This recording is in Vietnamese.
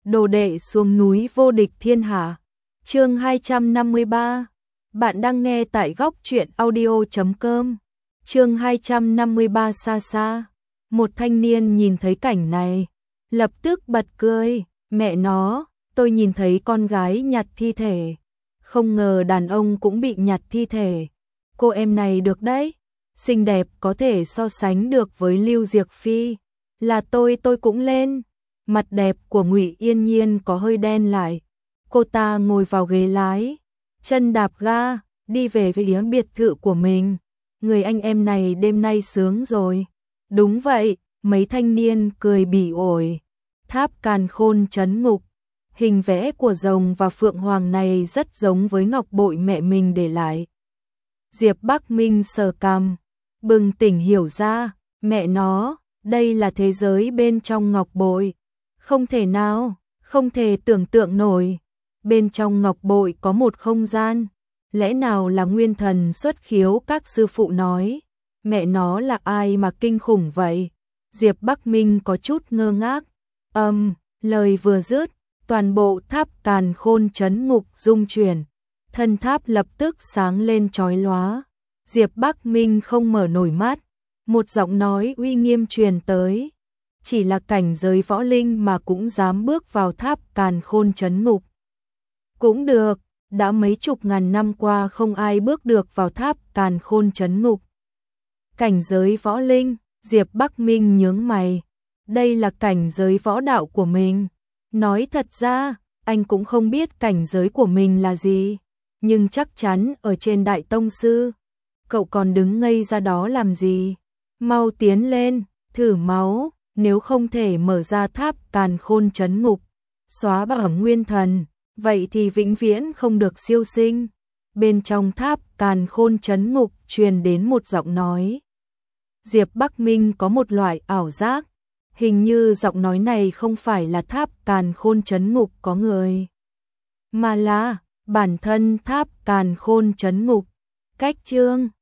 đồ đệ xuống núi vô địch thiên hạ. Chương 253. Bạn đang nghe tại góc truyện audio.com. Chương 253 xa xa. Một thanh niên nhìn thấy cảnh này, lập tức bật cười, mẹ nó, tôi nhìn thấy con gái nhặt thi thể, không ngờ đàn ông cũng bị nhặt thi thể. Cô em này được đấy, xinh đẹp có thể so sánh được với Lưu Diệc Phi, là tôi cũng lên. Mặt đẹp của Ngụy Yên Nhiên có hơi đen lại. Cô ta ngồi vào ghế lái, chân đạp ga, đi về phía biệt thự của mình. Người anh em này đêm nay sướng rồi. Đúng vậy, mấy thanh niên cười bỉ ổi. Tháp Càn Khôn trấn ngục. Hình vẽ của rồng và phượng hoàng này rất giống với ngọc bội mẹ mình để lại. Diệp Bắc Minh sờ cằm, bừng tỉnh hiểu ra, mẹ nó, đây là thế giới bên trong ngọc bội. Không thể nào, không thể tưởng tượng nổi. Bên trong ngọc bội có một không gian. Lẽ nào là nguyên thần xuất khiếu các sư phụ nói. Mẹ nó là ai mà kinh khủng vậy? Diệp Bắc Minh có chút ngơ ngác. Lời vừa dứt, toàn bộ tháp Càn Khôn trấn ngục rung chuyển. Thân tháp lập tức sáng lên chói lóa. Diệp Bắc Minh không mở nổi mắt. Một giọng nói uy nghiêm truyền tới. Chỉ là cảnh giới võ linh mà cũng dám bước vào tháp Càn Khôn trấn ngục. Cũng được, đã mấy chục ngàn năm qua không ai bước được vào tháp Càn Khôn trấn ngục. Cảnh giới võ linh, Diệp Bắc Minh nhướng mày. Đây là cảnh giới võ đạo của mình. Nói thật ra, anh cũng không biết cảnh giới của mình là gì. Nhưng chắc chắn ở trên Đại Tông Sư. Cậu còn đứng ngây ra đó làm gì? Mau tiến lên, thử máu. Nếu không thể mở ra tháp Càn Khôn trấn ngục, xóa bỏ nguyên thần, vậy thì vĩnh viễn không được siêu sinh. Bên trong tháp Càn Khôn trấn ngục truyền đến một giọng nói. Diệp Bắc Minh có một loại ảo giác, hình như giọng nói này không phải là tháp Càn Khôn trấn ngục có người, mà là bản thân tháp Càn Khôn trấn ngục. Cách chương